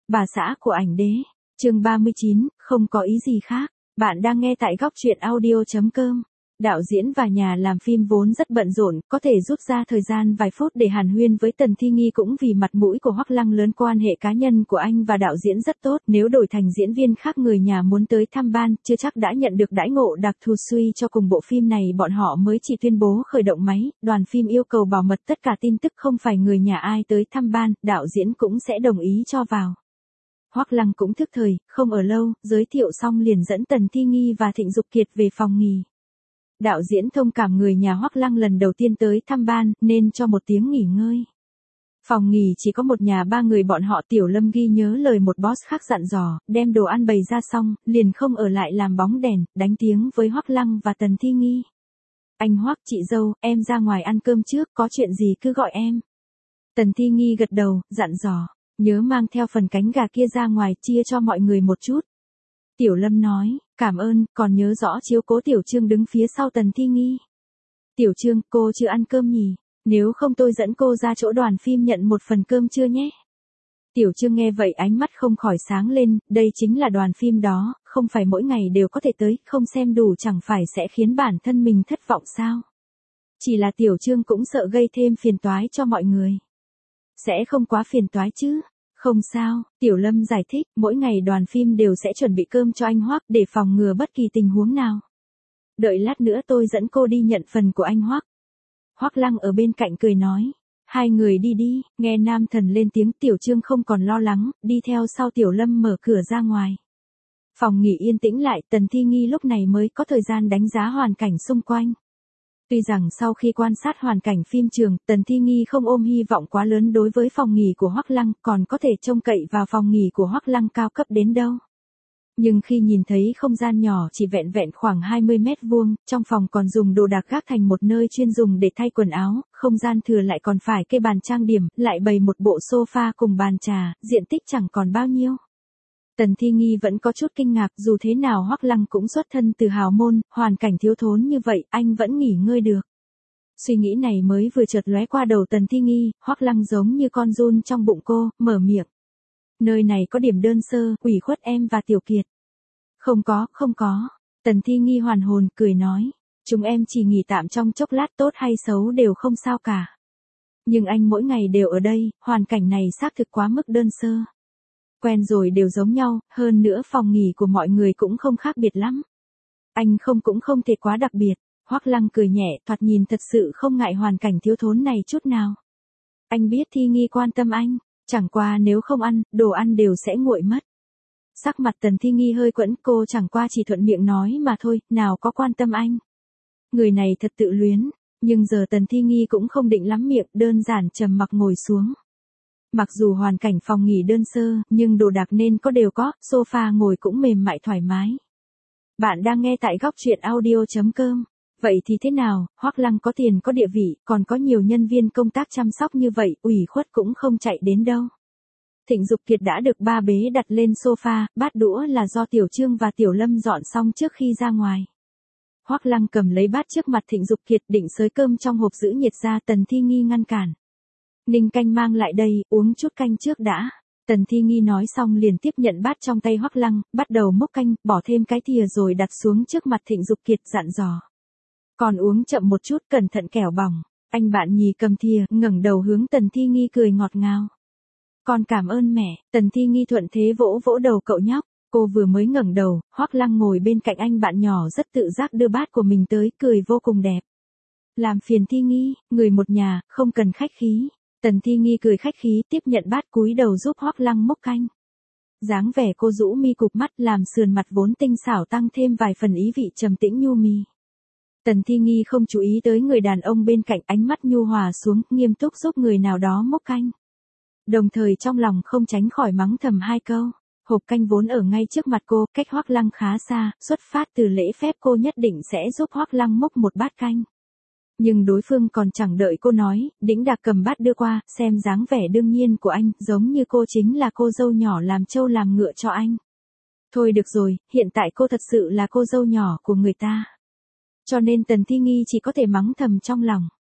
Bà xã của ảnh đế. Chương 39, không có ý gì khác. Bạn đang nghe tại góc truyện audio.com. Đạo diễn và nhà làm phim vốn rất bận rộn, có thể rút ra thời gian vài phút để hàn huyên với Tần Thi Nghi cũng vì mặt mũi của Hoắc Lăng lớn, quan hệ cá nhân của anh và đạo diễn rất tốt, nếu đổi thành diễn viên khác người nhà muốn tới thăm ban, chưa chắc đã nhận được đãi ngộ đặc thù. Suy cho cùng bộ phim này bọn họ mới chỉ tuyên bố khởi động máy, đoàn phim yêu cầu bảo mật tất cả tin tức, không phải người nhà ai tới thăm ban, đạo diễn cũng sẽ đồng ý cho vào. Hoắc Lăng cũng thức thời, không ở lâu, giới thiệu xong liền dẫn Tần Thi Nghi và Thịnh Dục Kiệt về phòng nghỉ. Đạo diễn thông cảm người nhà Hoắc Lăng lần đầu tiên tới thăm ban, nên cho một tiếng nghỉ ngơi. Phòng nghỉ chỉ có một nhà ba người bọn họ. Tiểu Lâm ghi nhớ lời một boss khác dặn dò, đem đồ ăn bày ra xong, liền không ở lại làm bóng đèn, đánh tiếng với Hoắc Lăng và Tần Thi Nghi. Anh Hoắc, chị dâu, em ra ngoài ăn cơm trước, có chuyện gì cứ gọi em. Tần Thi Nghi gật đầu, dặn dò, nhớ mang theo phần cánh gà kia ra ngoài, chia cho mọi người một chút. Tiểu Lâm nói, cảm ơn, còn nhớ rõ chiếu cố Tiểu Trương đứng phía sau Tần Thi Nghi. Tiểu Trương, cô chưa ăn cơm nhỉ? Nếu không tôi dẫn cô ra chỗ đoàn phim nhận một phần cơm trưa nhé. Tiểu Trương nghe vậy ánh mắt không khỏi sáng lên, đây chính là đoàn phim đó, không phải mỗi ngày đều có thể tới, không xem đủ chẳng phải sẽ khiến bản thân mình thất vọng sao? Chỉ là Tiểu Trương cũng sợ gây thêm phiền toái cho mọi người. Sẽ không quá phiền toái chứ? Không sao, Tiểu Lâm giải thích, mỗi ngày đoàn phim đều sẽ chuẩn bị cơm cho anh Hoắc để phòng ngừa bất kỳ tình huống nào. Đợi lát nữa tôi dẫn cô đi nhận phần của anh Hoắc. Hoắc Lăng ở bên cạnh cười nói, hai người đi đi. Nghe nam thần lên tiếng, Tiểu Trương không còn lo lắng, đi theo sau Tiểu Lâm mở cửa ra ngoài. Phòng nghỉ yên tĩnh lại, Tần Thi Nghi lúc này mới có thời gian đánh giá hoàn cảnh xung quanh. Tuy rằng sau khi quan sát hoàn cảnh phim trường, Tần Thi Nghi không ôm hy vọng quá lớn đối với phòng nghỉ của Hoắc Lăng, còn có thể trông cậy vào phòng nghỉ của Hoắc Lăng cao cấp đến đâu. Nhưng khi nhìn thấy không gian nhỏ chỉ vẹn vẹn khoảng 20 mét vuông, trong phòng còn dùng đồ đạc gác thành một nơi chuyên dùng để thay quần áo, không gian thừa lại còn phải kê bàn trang điểm, lại bày một bộ sofa cùng bàn trà, diện tích chẳng còn bao nhiêu. Tần Thi Nghi vẫn có chút kinh ngạc, dù thế nào Hoắc Lăng cũng xuất thân từ hào môn, hoàn cảnh thiếu thốn như vậy, anh vẫn nghỉ ngơi được. Suy nghĩ này mới vừa chợt lóe qua đầu Tần Thi Nghi, Hoắc Lăng giống như con giun trong bụng cô, mở miệng. Nơi này có điểm đơn sơ, ủy khuất em và Tiểu Kiệt. Không có. Tần Thi Nghi hoàn hồn, cười nói. Chúng em chỉ nghỉ tạm trong chốc lát, tốt hay xấu đều không sao cả. Nhưng anh mỗi ngày đều ở đây, hoàn cảnh này xác thực quá mức đơn sơ. Quen rồi đều giống nhau, hơn nữa phòng nghỉ của mọi người cũng không khác biệt lắm. Anh cũng không thể quá đặc biệt. Hoắc Lăng cười nhẹ, thoạt nhìn thật sự không ngại hoàn cảnh thiếu thốn này chút nào. Anh biết Thi Nghi quan tâm anh, chẳng qua nếu không ăn, đồ ăn đều sẽ nguội mất. Sắc mặt Tần Thi Nghi hơi quẫn, cô chẳng qua chỉ thuận miệng nói mà thôi, nào có quan tâm anh. Người này thật tự luyến, nhưng giờ Tần Thi Nghi cũng không định lắm miệng, đơn giản trầm mặc ngồi xuống. Mặc dù hoàn cảnh phòng nghỉ đơn sơ, nhưng đồ đạc nên có đều có, sofa ngồi cũng mềm mại thoải mái. Bạn đang nghe tại góc truyện audio.com. Vậy thì thế nào, Hoắc Lăng có tiền có địa vị, còn có nhiều nhân viên công tác chăm sóc như vậy, ủy khuất cũng không chạy đến đâu. Thịnh Dục Kiệt đã được ba bế đặt lên sofa, bát đũa là do Tiểu Trương và Tiểu Lâm dọn xong trước khi ra ngoài. Hoắc Lăng cầm lấy bát trước mặt Thịnh Dục Kiệt định xới cơm trong hộp giữ nhiệt ra, Tần Thi Nghi ngăn cản. Ninh canh mang lại đây, uống chút canh trước đã. Tần Thi Nghi nói xong liền tiếp nhận bát trong tay Hoắc Lăng, bắt đầu múc canh, bỏ thêm cái thìa rồi đặt xuống trước mặt Thịnh Dục Kiệt, dặn dò. Còn uống chậm một chút, cẩn thận kẻo bỏng. Anh bạn nhì cầm thìa, ngẩng đầu hướng Tần Thi Nghi cười ngọt ngào. Con cảm ơn mẹ. Tần Thi Nghi thuận thế vỗ vỗ đầu cậu nhóc. Cô vừa mới ngẩng đầu, Hoắc Lăng ngồi bên cạnh anh bạn nhỏ rất tự giác đưa bát của mình tới, cười vô cùng đẹp. Làm phiền Thi Nghi, người một nhà, không cần khách khí. Tần Thi Nghi cười khách khí, tiếp nhận bát, cúi đầu giúp Hoắc Lăng múc canh. Dáng vẻ cô rũ mi cụp mắt, làm sườn mặt vốn tinh xảo tăng thêm vài phần ý vị trầm tĩnh nhu mì. Tần Thi Nghi không chú ý tới người đàn ông bên cạnh, ánh mắt nhu hòa xuống, nghiêm túc giúp người nào đó múc canh. Đồng thời trong lòng không tránh khỏi mắng thầm hai câu. Hộp canh vốn ở ngay trước mặt cô, cách Hoắc Lăng khá xa, xuất phát từ lễ phép cô nhất định sẽ giúp Hoắc Lăng múc một bát canh. Nhưng đối phương còn chẳng đợi cô nói, đĩnh đạc cầm bát đưa qua, xem dáng vẻ đương nhiên của anh, giống như cô chính là cô dâu nhỏ làm trâu làm ngựa cho anh. Thôi được rồi, hiện tại cô thật sự là cô dâu nhỏ của người ta. Cho nên Tần Thi Nghi chỉ có thể mắng thầm trong lòng.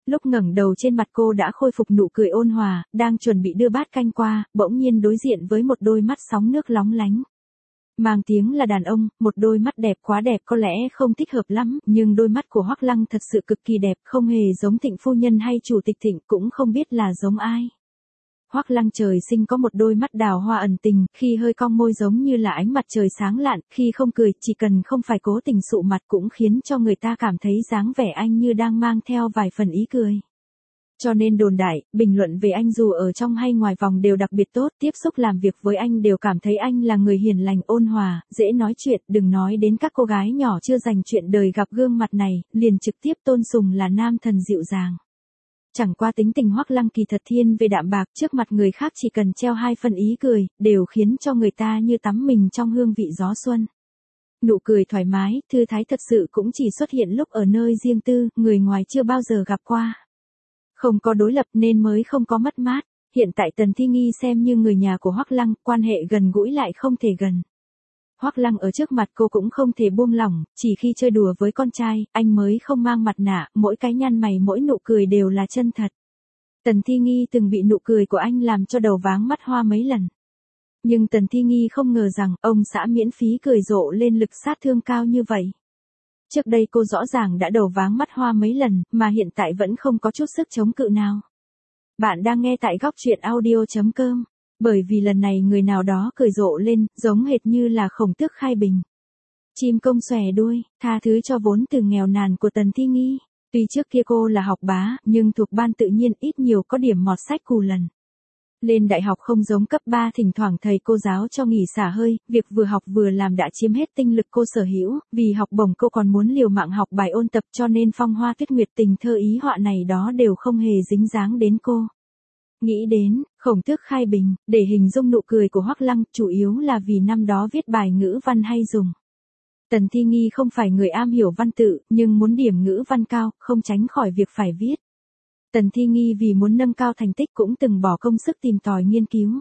Lúc ngẩng đầu trên mặt cô đã khôi phục nụ cười ôn hòa, đang chuẩn bị đưa bát canh qua, bỗng nhiên đối diện với một đôi mắt sóng nước lóng lánh. Mang tiếng là đàn ông, một đôi mắt đẹp quá đẹp có lẽ không thích hợp lắm, nhưng đôi mắt của Hoắc Lăng thật sự cực kỳ đẹp, không hề giống Thịnh phu nhân hay chủ tịch Thịnh, cũng không biết là giống ai. Hoắc Lăng trời sinh có một đôi mắt đào hoa ẩn tình, khi hơi cong môi giống như là ánh mặt trời sáng lạn, khi không cười, chỉ cần không phải cố tình sụ mặt cũng khiến cho người ta cảm thấy dáng vẻ anh như đang mang theo vài phần ý cười. Cho nên đồn đại, bình luận về anh dù ở trong hay ngoài vòng đều đặc biệt tốt, tiếp xúc làm việc với anh đều cảm thấy anh là người hiền lành ôn hòa, dễ nói chuyện, đừng nói đến các cô gái nhỏ chưa dành chuyện đời gặp gương mặt này, liền trực tiếp tôn sùng là nam thần dịu dàng. Chẳng qua tính tình Hoắc Lăng kỳ thật thiên về đạm bạc, trước mặt người khác chỉ cần treo hai phần ý cười, đều khiến cho người ta như tắm mình trong hương vị gió xuân. Nụ cười thoải mái, thư thái thật sự cũng chỉ xuất hiện lúc ở nơi riêng tư, người ngoài chưa bao giờ gặp qua. Không có đối lập nên mới không có mất mát. Hiện tại Tần Thi Nghi xem như người nhà của Hoắc Lăng, quan hệ gần gũi lại không thể gần. Hoắc Lăng ở trước mặt cô cũng không thể buông lỏng, chỉ khi chơi đùa với con trai, anh mới không mang mặt nạ, mỗi cái nhăn mày mỗi nụ cười đều là chân thật. Tần Thi Nghi từng bị nụ cười của anh làm cho đầu váng mắt hoa mấy lần. Nhưng Tần Thi Nghi không ngờ rằng ông xã miễn phí cười rộ lên lực sát thương cao như vậy. Trước đây cô rõ ràng đã đầu váng mắt hoa mấy lần, mà hiện tại vẫn không có chút sức chống cự nào. Bạn đang nghe tại góc truyện audio.com. Bởi vì lần này người nào đó cười rộ lên, giống hệt như là Khổng Tước khai bình. Chim công xòe đuôi, tha thứ cho vốn từ nghèo nàn của Tần Thi Nghi. Tuy trước kia cô là học bá, nhưng thuộc ban tự nhiên ít nhiều có điểm mọt sách cù lần. Lên đại học không giống cấp 3 thỉnh thoảng thầy cô giáo cho nghỉ xả hơi, việc vừa học vừa làm đã chiếm hết tinh lực cô sở hữu, vì học bổng cô còn muốn liều mạng học bài ôn tập cho nên phong hoa tuyết nguyệt tình thơ ý họa này đó đều không hề dính dáng đến cô. Nghĩ đến, Khổng Tước khai bình, để hình dung nụ cười của Hoắc Lăng, chủ yếu là vì năm đó viết bài ngữ văn hay dùng. Tần Thi Nghi không phải người am hiểu văn tự, nhưng muốn điểm ngữ văn cao, không tránh khỏi việc phải viết. Tần Thi Nghi vì muốn nâng cao thành tích cũng từng bỏ công sức tìm tòi nghiên cứu.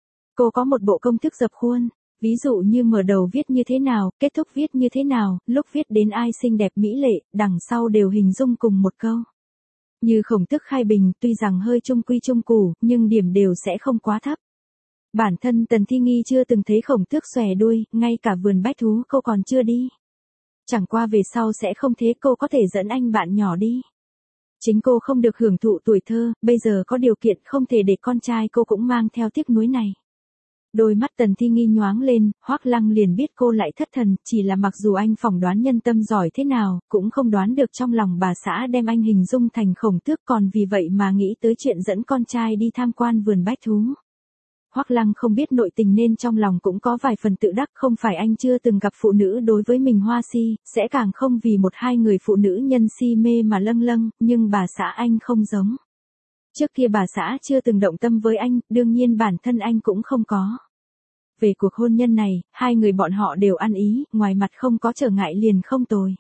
Cô có một bộ công thức dập khuôn, ví dụ như mở đầu viết như thế nào, kết thúc viết như thế nào, lúc viết đến ai xinh đẹp mỹ lệ, đằng sau đều hình dung cùng một câu. Như Khổng Tước khai bình, tuy rằng hơi trung quy trung củ, nhưng điểm đều sẽ không quá thấp. Bản thân Tần Thi Nghi chưa từng thấy Khổng Tước xòe đuôi, ngay cả vườn bách thú cô còn chưa đi. Chẳng qua về sau sẽ không thế cô có thể dẫn anh bạn nhỏ đi. Chính cô không được hưởng thụ tuổi thơ, bây giờ có điều kiện không thể để con trai cô cũng mang theo tiếc nuối này. Đôi mắt Tần Thi Nghi nhoáng lên, Hoắc Lăng liền biết cô lại thất thần, chỉ là mặc dù anh phỏng đoán nhân tâm giỏi thế nào, cũng không đoán được trong lòng bà xã đem anh hình dung thành Khổng Tước, còn vì vậy mà nghĩ tới chuyện dẫn con trai đi tham quan vườn bách thú. Hoắc Lăng không biết nội tình nên trong lòng cũng có vài phần tự đắc, không phải anh chưa từng gặp phụ nữ đối với mình hoa si, sẽ càng không vì một hai người phụ nữ nhân si mê mà lâng lâng, nhưng bà xã anh không giống. Trước kia bà xã chưa từng động tâm với anh, đương nhiên bản thân anh cũng không có. Về cuộc hôn nhân này, hai người bọn họ đều ăn ý, ngoài mặt không có trở ngại liền không tồi.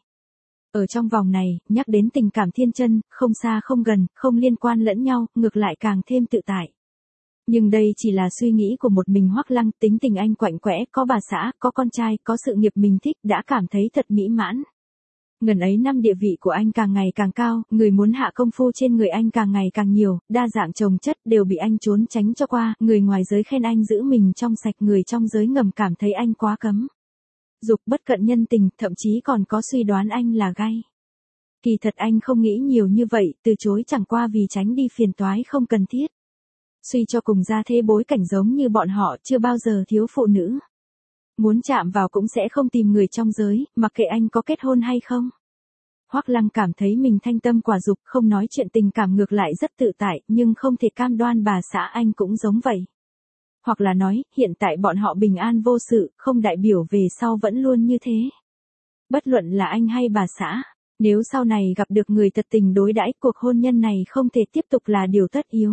Ở trong vòng này, nhắc đến tình cảm thiên chân, không xa không gần, không liên quan lẫn nhau, ngược lại càng thêm tự tại. Nhưng đây chỉ là suy nghĩ của một mình Hoắc Lăng, tính tình anh quạnh quẽ, có bà xã, có con trai, có sự nghiệp mình thích, đã cảm thấy thật mỹ mãn. Ngần ấy năm địa vị của anh càng ngày càng cao, người muốn hạ công phu trên người anh càng ngày càng nhiều, đa dạng chồng chất đều bị anh trốn tránh cho qua, người ngoài giới khen anh giữ mình trong sạch, người trong giới ngầm cảm thấy anh quá cấm. Dục bất cận nhân tình, thậm chí còn có suy đoán anh là gay. Kỳ thật anh không nghĩ nhiều như vậy, từ chối chẳng qua vì tránh đi phiền toái không cần thiết. Suy cho cùng ra thế bối cảnh giống như bọn họ chưa bao giờ thiếu phụ nữ. Muốn chạm vào cũng sẽ không tìm người trong giới, mặc kệ anh có kết hôn hay không. Hoắc Lăng cảm thấy mình thanh tâm quả dục, không nói chuyện tình cảm ngược lại rất tự tại, nhưng không thể cam đoan bà xã anh cũng giống vậy. Hoặc là nói, hiện tại bọn họ bình an vô sự, không đại biểu về sau vẫn luôn như thế. Bất luận là anh hay bà xã, nếu sau này gặp được người thật tình đối đãi, cuộc hôn nhân này không thể tiếp tục là điều tất yếu.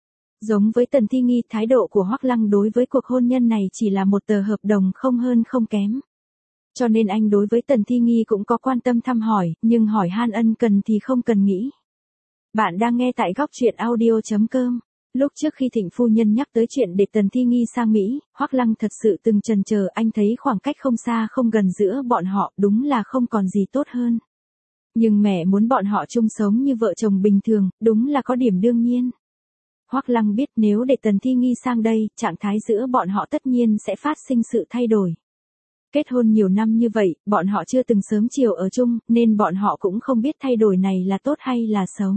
Giống với Tần Thi Nghi, thái độ của Hoắc Lăng đối với cuộc hôn nhân này chỉ là một tờ hợp đồng không hơn không kém. Cho nên anh đối với Tần Thi Nghi cũng có quan tâm thăm hỏi, nhưng hỏi han ân cần thì không cần nghĩ. Bạn đang nghe tại góc truyện audio.com. Lúc trước khi Thịnh phu nhân nhắc tới chuyện để Tần Thi Nghi sang Mỹ, Hoắc Lăng thật sự từng chần chờ, anh thấy khoảng cách không xa không gần giữa bọn họ đúng là không còn gì tốt hơn. Nhưng mẹ muốn bọn họ chung sống như vợ chồng bình thường, đúng là có điểm đương nhiên. Hoắc Lăng biết nếu để Tần Thi Nghi sang đây, trạng thái giữa bọn họ tất nhiên sẽ phát sinh sự thay đổi. Kết hôn nhiều năm như vậy, bọn họ chưa từng sớm chiều ở chung, nên bọn họ cũng không biết thay đổi này là tốt hay là xấu.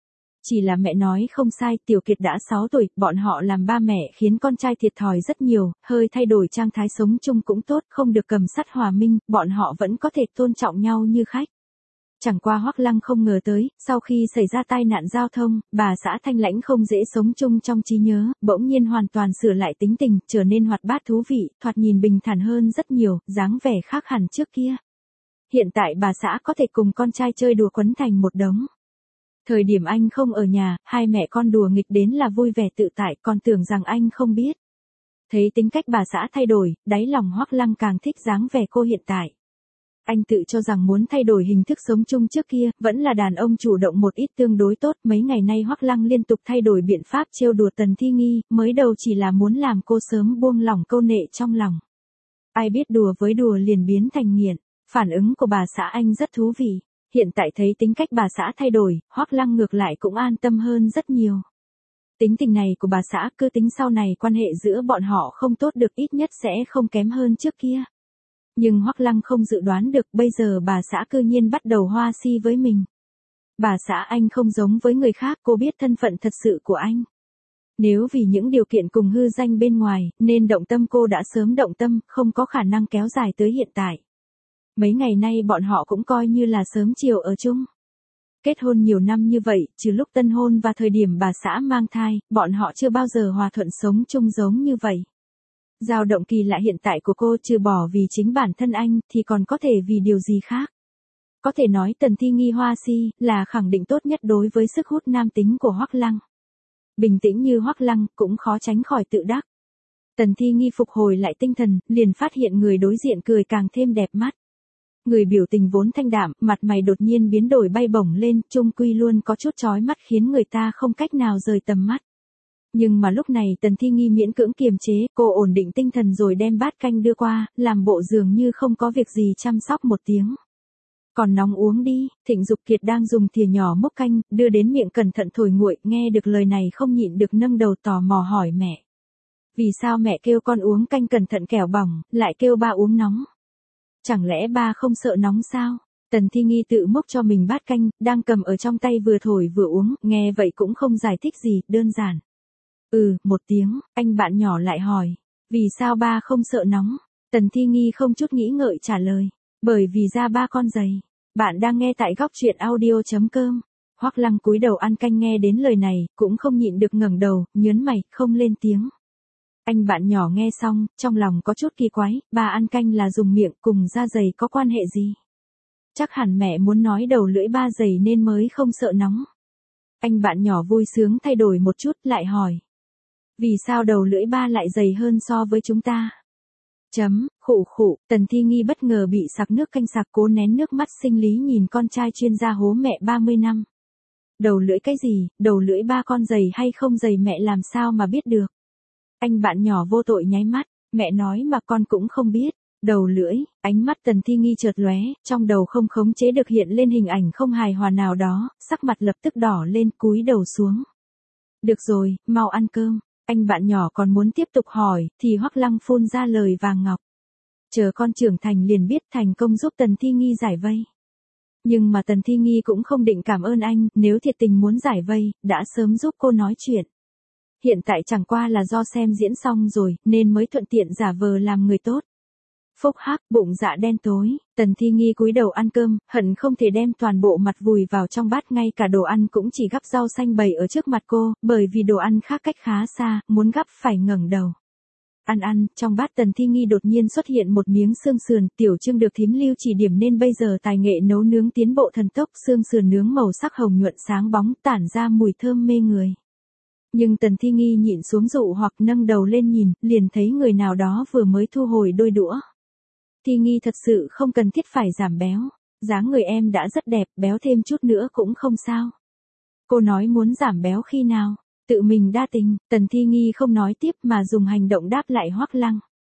Chỉ là mẹ nói không sai, Tiểu Kiệt đã 6 tuổi, bọn họ làm ba mẹ khiến con trai thiệt thòi rất nhiều, hơi thay đổi trang thái sống chung cũng tốt, không được cầm sắt hòa minh, bọn họ vẫn có thể tôn trọng nhau như khách. Chẳng qua Hoắc Lăng không ngờ tới, sau khi xảy ra tai nạn giao thông, bà xã Thanh Lãnh không dễ sống chung trong trí nhớ, bỗng nhiên hoàn toàn sửa lại tính tình, trở nên hoạt bát thú vị, thoạt nhìn bình thản hơn rất nhiều, dáng vẻ khác hẳn trước kia. Hiện tại bà xã có thể cùng con trai chơi đùa quấn thành một đống. Thời điểm anh không ở nhà, hai mẹ con đùa nghịch đến là vui vẻ tự tại, còn tưởng rằng anh không biết. Thấy tính cách bà xã thay đổi, đáy lòng Hoắc Lăng càng thích dáng vẻ cô hiện tại. Anh tự cho rằng muốn thay đổi hình thức sống chung trước kia, vẫn là đàn ông chủ động một ít tương đối tốt. Mấy ngày nay Hoắc Lăng liên tục thay đổi biện pháp trêu đùa Tần Thi Nghi, mới đầu chỉ là muốn làm cô sớm buông lỏng câu nệ trong lòng. Ai biết đùa với đùa liền biến thành nghiện. Phản ứng của bà xã anh rất thú vị. Hiện tại thấy tính cách bà xã thay đổi, Hoắc Lăng ngược lại cũng an tâm hơn rất nhiều. Tính tình này của bà xã cứ tính sau này quan hệ giữa bọn họ không tốt được ít nhất sẽ không kém hơn trước kia. Nhưng Hoắc Lăng không dự đoán được bây giờ bà xã cư nhiên bắt đầu hoa si với mình. Bà xã anh không giống với người khác, cô biết thân phận thật sự của anh. Nếu vì những điều kiện cùng hư danh bên ngoài, nên động tâm cô đã sớm động tâm, không có khả năng kéo dài tới hiện tại. Mấy ngày nay bọn họ cũng coi như là sớm chiều ở chung. Kết hôn nhiều năm như vậy, trừ lúc tân hôn và thời điểm bà xã mang thai, bọn họ chưa bao giờ hòa thuận sống chung giống như vậy. Dao động kỳ lạ hiện tại của cô trừ bỏ vì chính bản thân anh thì còn có thể vì điều gì khác. Có thể nói Tần Thi Nghi hoa si là khẳng định tốt nhất đối với sức hút nam tính của Hoắc Lăng. Bình tĩnh như Hoắc Lăng cũng khó tránh khỏi tự đắc. Tần Thi Nghi phục hồi lại tinh thần, liền phát hiện người đối diện cười càng thêm đẹp mắt. Người biểu tình vốn thanh đạm, mặt mày đột nhiên biến đổi bay bổng lên, chung quy luôn có chút chói mắt khiến người ta không cách nào rời tầm mắt. Nhưng mà lúc này Tần Thi Nghi miễn cưỡng kiềm chế, cô ổn định tinh thần rồi đem bát canh đưa qua, làm bộ dường như không có việc gì chăm sóc một tiếng. Còn nóng uống đi. Thịnh Dục Kiệt đang dùng thìa nhỏ múc canh, đưa đến miệng cẩn thận thổi nguội, nghe được lời này không nhịn được nâng đầu tò mò hỏi mẹ. Vì sao mẹ kêu con uống canh cẩn thận kẻo bỏng, lại kêu ba uống nóng? Chẳng lẽ ba không sợ nóng sao? Tần Thi Nghi tự múc cho mình bát canh, đang cầm ở trong tay vừa thổi vừa uống, nghe vậy cũng không giải thích gì, đơn giản. Một tiếng, anh bạn nhỏ lại hỏi. Vì sao ba không sợ nóng? Tần Thi Nghi không chút nghĩ ngợi trả lời. Bởi vì da ba con dày. Bạn đang nghe tại góc truyện audio.com. Hoắc Lăng cúi đầu ăn canh nghe đến lời này, cũng không nhịn được ngẩng đầu, nhớn mày, không lên tiếng. Anh bạn nhỏ nghe xong, trong lòng có chút kỳ quái, ba ăn canh là dùng miệng cùng da dày có quan hệ gì? Chắc hẳn mẹ muốn nói đầu lưỡi ba dày nên mới không sợ nóng. Anh bạn nhỏ vui sướng thay đổi một chút lại hỏi. Vì sao đầu lưỡi ba lại dày hơn so với chúng ta? Khụ khụ, Tần Thi Nghi bất ngờ bị sặc nước canh sặc cố nén nước mắt sinh lý nhìn con trai chuyên gia hố mẹ 30 năm. Đầu lưỡi cái gì, đầu lưỡi ba con dày hay không dày mẹ làm sao mà biết được? Anh bạn nhỏ vô tội nháy mắt, mẹ nói mà con cũng không biết. Đầu lưỡi, ánh mắt Tần Thi Nghi chợt lóe, trong đầu không khống chế được hiện lên hình ảnh không hài hòa nào đó, sắc mặt lập tức đỏ lên cúi đầu xuống. Được rồi, mau ăn cơm. Anh bạn nhỏ còn muốn tiếp tục hỏi, thì Hoắc Lăng phun ra lời vàng ngọc. Chờ con trưởng thành liền biết thành công giúp Tần Thi Nghi giải vây. Nhưng mà Tần Thi Nghi cũng không định cảm ơn anh, nếu thiệt tình muốn giải vây, đã sớm giúp cô nói chuyện. Hiện tại chẳng qua là do xem diễn xong rồi, nên mới thuận tiện giả vờ làm người tốt. Phúc hắc, bụng dạ đen tối, Tần Thi Nghi cúi đầu ăn cơm, hận không thể đem toàn bộ mặt vùi vào trong bát, ngay cả đồ ăn cũng chỉ gắp rau xanh bày ở trước mặt cô, bởi vì đồ ăn khác cách khá xa, muốn gắp phải ngẩng đầu. Ăn, trong bát Tần Thi Nghi đột nhiên xuất hiện một miếng xương sườn, Tiểu Trương được thím Lưu chỉ điểm nên bây giờ tài nghệ nấu nướng tiến bộ thần tốc, xương sườn nướng màu sắc hồng nhuận sáng bóng, tản ra mùi thơm mê người. Nhưng Tần Thi Nghi nhịn xuống dụ hoặc nâng đầu lên nhìn, liền thấy người nào đó vừa mới thu hồi đôi đũa. Thi Nghi thật sự không cần thiết phải giảm béo. Dáng người em đã rất đẹp, béo thêm chút nữa cũng không sao. Cô nói muốn giảm béo khi nào? Tự mình đa tình. Tần Thi Nghi không nói tiếp mà dùng hành động đáp lại Hoắc Lăng.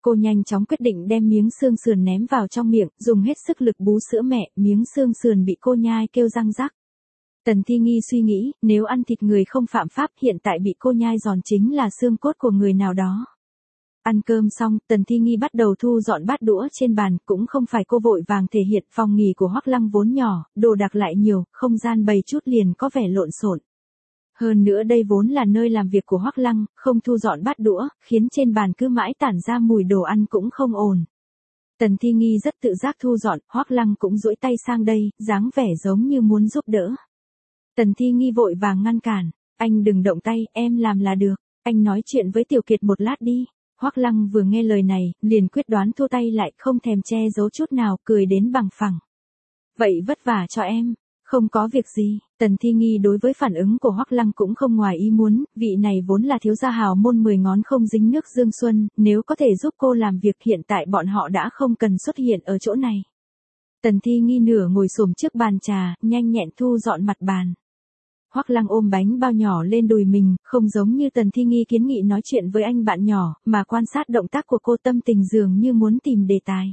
Cô nhanh chóng quyết định đem miếng xương sườn ném vào trong miệng, dùng hết sức lực bú sữa mẹ, miếng xương sườn bị cô nhai kêu răng rắc. Tần Thi Nghi suy nghĩ, nếu ăn thịt người không phạm pháp hiện tại bị cô nhai giòn chính là xương cốt của người nào đó. Ăn cơm xong, Tần Thi Nghi bắt đầu thu dọn bát đũa trên bàn, cũng không phải cô vội vàng thể hiện, phòng nghỉ của Hoắc Lăng vốn nhỏ, đồ đạc lại nhiều, không gian bày chút liền có vẻ lộn xộn. Hơn nữa đây vốn là nơi làm việc của Hoắc Lăng, không thu dọn bát đũa, khiến trên bàn cứ mãi tản ra mùi đồ ăn cũng không ổn. Tần Thi Nghi rất tự giác thu dọn, Hoắc Lăng cũng duỗi tay sang đây, dáng vẻ giống như muốn giúp đỡ. Tần Thi Nghi vội vàng ngăn cản, anh đừng động tay, em làm là được, anh nói chuyện với Tiểu Kiệt một lát đi. Hoắc Lăng vừa nghe lời này, liền quyết đoán thu tay lại, không thèm che giấu chút nào, cười đến bằng phẳng. Vậy vất vả cho em, không có việc gì. Tần Thi Nghi đối với phản ứng của Hoắc Lăng cũng không ngoài ý muốn, vị này vốn là thiếu gia hào môn 10 ngón không dính nước Dương Xuân, nếu có thể giúp cô làm việc hiện tại bọn họ đã không cần xuất hiện ở chỗ này. Tần Thi Nghi nửa ngồi xổm trước bàn trà, nhanh nhẹn thu dọn mặt bàn. Hoắc Lăng ôm bánh bao nhỏ lên đùi mình, không giống như Tần Thi Nghi kiến nghị nói chuyện với anh bạn nhỏ, mà quan sát động tác của cô, tâm tình dường như muốn tìm đề tài.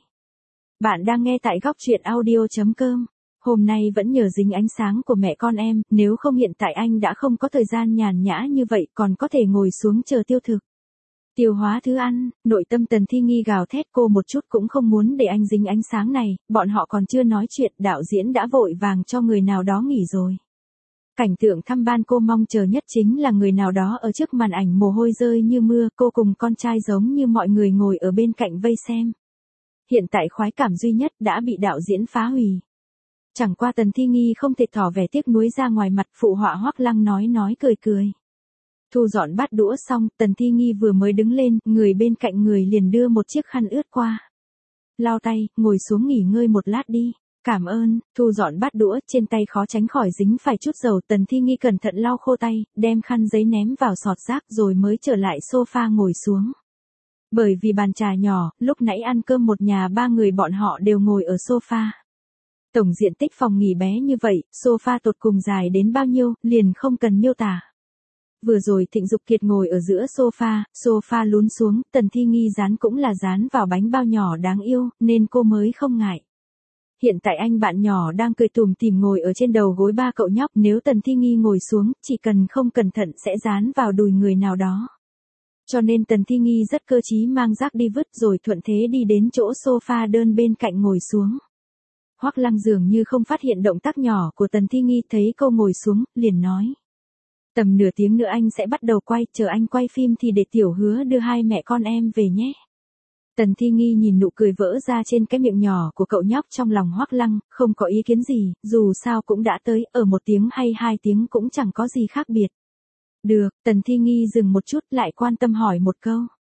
Bạn đang nghe tại góc truyện audio.com. Hôm nay vẫn nhờ dính ánh sáng của mẹ con em, nếu không hiện tại anh đã không có thời gian nhàn nhã như vậy, còn có thể ngồi xuống chờ tiêu thực. Tiêu hóa thứ ăn, nội tâm Tần Thi Nghi gào thét, cô một chút cũng không muốn để anh dính ánh sáng này, bọn họ còn chưa nói chuyện, đạo diễn đã vội vàng cho người nào đó nghỉ rồi. Cảnh tượng thăm ban cô mong chờ nhất chính là người nào đó ở trước màn ảnh mồ hôi rơi như mưa, cô cùng con trai giống như mọi người ngồi ở bên cạnh vây xem. Hiện tại khoái cảm duy nhất đã bị đạo diễn phá hủy. Chẳng qua Tần Thi Nghi không thể tỏ vẻ tiếc nuối ra ngoài mặt, phụ họa Hoắc Lăng nói cười cười. Thu dọn bát đũa xong, Tần Thi Nghi vừa mới đứng lên, người bên cạnh người liền đưa một chiếc khăn ướt qua. Lau tay, ngồi xuống nghỉ ngơi một lát đi. Cảm ơn. Thu dọn bát đũa, trên tay khó tránh khỏi dính phải chút dầu, Tần Thi Nghi cẩn thận lau khô tay, đem khăn giấy ném vào sọt rác rồi mới trở lại sofa ngồi xuống. Bởi vì bàn trà nhỏ, lúc nãy ăn cơm một nhà ba người bọn họ đều ngồi ở sofa. Tổng diện tích phòng nghỉ bé như vậy, sofa tột cùng dài đến bao nhiêu, liền không cần miêu tả. Vừa rồi Thịnh Dục Kiệt ngồi ở giữa sofa lún xuống, Tần Thi Nghi dán cũng là dán vào bánh bao nhỏ đáng yêu, nên cô mới không ngại. Hiện tại anh bạn nhỏ đang cười tủm tỉm ngồi ở trên đầu gối ba cậu nhóc, nếu Tần Thi Nghi ngồi xuống, chỉ cần không cẩn thận sẽ dán vào đùi người nào đó. Cho nên Tần Thi Nghi rất cơ trí mang rác đi vứt rồi thuận thế đi đến chỗ sofa đơn bên cạnh ngồi xuống. Hoắc Lăng dường như không phát hiện động tác nhỏ của Tần Thi Nghi, thấy cô ngồi xuống, liền nói. Tầm nửa tiếng nữa anh sẽ bắt đầu quay, chờ anh quay phim thì để Tiểu Hứa đưa hai mẹ con em về nhé. Tần Thi Nghi nhìn nụ cười vỡ ra trên cái miệng nhỏ của cậu nhóc, trong lòng Hoắc Lăng, không có ý kiến gì, dù sao cũng đã tới, ở 1 tiếng hay 2 tiếng cũng chẳng có gì khác biệt. Được, Tần Thi Nghi dừng một chút lại quan tâm hỏi một câu.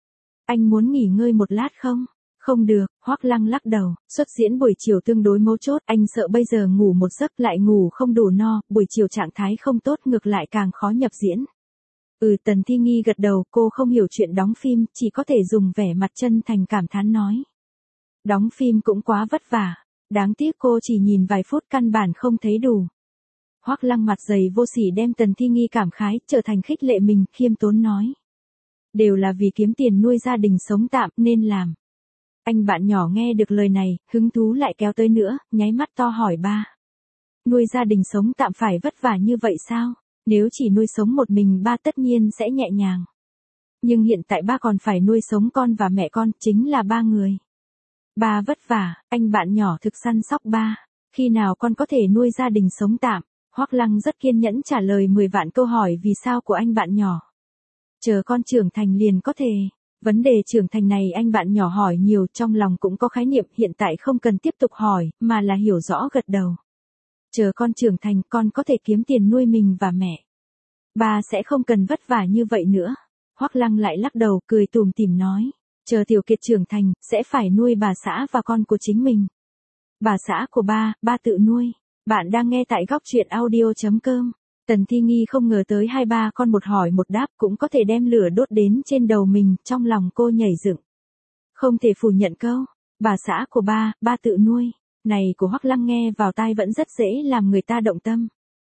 Anh muốn nghỉ ngơi một lát không? Không được, Hoắc Lăng lắc đầu, xuất diễn buổi chiều tương đối mấu chốt, anh sợ bây giờ ngủ một giấc lại ngủ không đủ no, buổi chiều trạng thái không tốt ngược lại càng khó nhập diễn. Tần Thi Nghi gật đầu, cô không hiểu chuyện đóng phim, chỉ có thể dùng vẻ mặt chân thành cảm thán nói. Đóng phim cũng quá vất vả, đáng tiếc cô chỉ nhìn vài phút căn bản không thấy đủ. Hoắc Lăng mặt dày vô sỉ đem Tần Thi Nghi cảm khái, trở thành khích lệ mình, khiêm tốn nói. Đều là vì kiếm tiền nuôi gia đình sống tạm nên làm. Anh bạn nhỏ nghe được lời này, hứng thú lại kéo tới nữa, nháy mắt to hỏi ba. Nuôi gia đình sống tạm phải vất vả như vậy sao? Nếu chỉ nuôi sống một mình ba tất nhiên sẽ nhẹ nhàng. Nhưng hiện tại ba còn phải nuôi sống con và mẹ con, chính là 3 người. Ba vất vả, anh bạn nhỏ thực săn sóc ba. Khi nào con có thể nuôi gia đình sống tạm? Hoắc Lăng rất kiên nhẫn trả lời 10 vạn câu hỏi vì sao của anh bạn nhỏ. Chờ con trưởng thành liền có thể. Vấn đề trưởng thành này anh bạn nhỏ hỏi nhiều, trong lòng cũng có khái niệm, hiện tại không cần tiếp tục hỏi, mà là hiểu rõ gật đầu. Chờ con trưởng thành, con có thể kiếm tiền nuôi mình và mẹ. Ba sẽ không cần vất vả như vậy nữa. Hoắc Lăng lại lắc đầu, cười tủm tỉm nói. Chờ Tiểu Kiệt trưởng thành, sẽ phải nuôi bà xã và con của chính mình. Bà xã của ba tự nuôi. Bạn đang nghe tại góc truyện audio.com. Tần Thi Nghi không ngờ tới hai ba con một hỏi một đáp cũng có thể đem lửa đốt đến trên đầu mình, trong lòng cô nhảy dựng. Không thể phủ nhận câu, bà xã của ba tự nuôi, này của Hoắc Lăng nghe vào tai vẫn rất dễ làm người ta động tâm.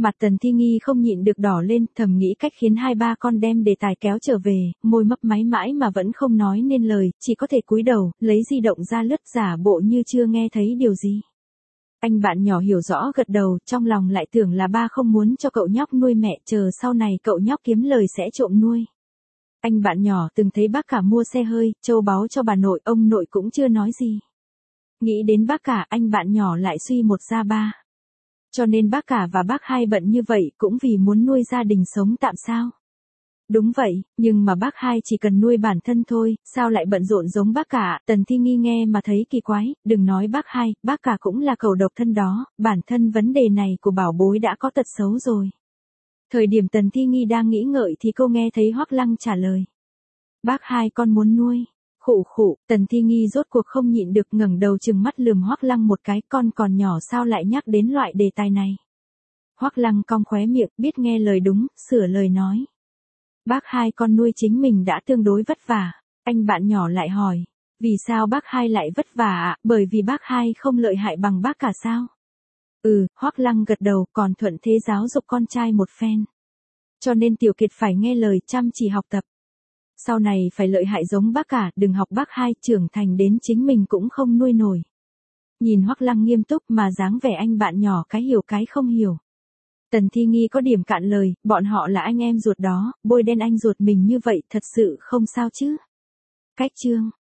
Mặt Tần Thi Nghi không nhịn được đỏ lên, thầm nghĩ cách khiến hai ba con đem đề tài kéo trở về, môi mấp máy mãi mà vẫn không nói nên lời, chỉ có thể cúi đầu, lấy di động ra lướt giả bộ như chưa nghe thấy điều gì. Anh bạn nhỏ hiểu rõ gật đầu, trong lòng lại tưởng là ba không muốn cho cậu nhóc nuôi mẹ, chờ sau này cậu nhóc kiếm lời sẽ trộm nuôi. Anh bạn nhỏ từng thấy bác cả mua xe hơi, châu báu cho bà nội, ông nội cũng chưa nói gì. Nghĩ đến bác cả, anh bạn nhỏ lại suy một ra ba. Cho nên bác cả và bác hai bận như vậy cũng vì muốn nuôi gia đình sống tạm sao? Đúng vậy, nhưng mà bác hai chỉ cần nuôi bản thân thôi, sao lại bận rộn giống bác cả? Tần Thi Nghi nghe mà thấy kỳ quái, đừng nói bác hai, bác cả cũng là cậu độc thân đó, bản thân vấn đề này của bảo bối đã có tật xấu rồi. Thời điểm Tần Thi Nghi đang nghĩ ngợi thì cô nghe thấy Hoắc Lăng trả lời. Bác hai con muốn nuôi. Khụ khụ, Tần Thi Nghi rốt cuộc không nhịn được ngẩng đầu trừng mắt lườm Hoắc Lăng một cái, con còn nhỏ sao lại nhắc đến loại đề tài này. Hoắc Lăng cong khóe miệng, biết nghe lời đúng, sửa lời nói. Bác hai con nuôi chính mình đã tương đối vất vả. Anh bạn nhỏ lại hỏi, vì sao bác hai lại vất vả ạ? Bởi vì bác hai không lợi hại bằng bác cả sao? Hoắc Lăng gật đầu, còn thuận thế giáo dục con trai một phen. Cho nên Tiểu Kiệt phải nghe lời, chăm chỉ học tập. Sau này phải lợi hại giống bác cả, đừng học bác hai, trưởng thành đến chính mình cũng không nuôi nổi. Nhìn Hoắc Lăng nghiêm túc mà dáng vẻ anh bạn nhỏ cái hiểu cái không hiểu. Tần Thi Nghi có điểm cạn lời, bọn họ là anh em ruột đó, bôi đen anh ruột mình như vậy thật sự không sao chứ. Cách chương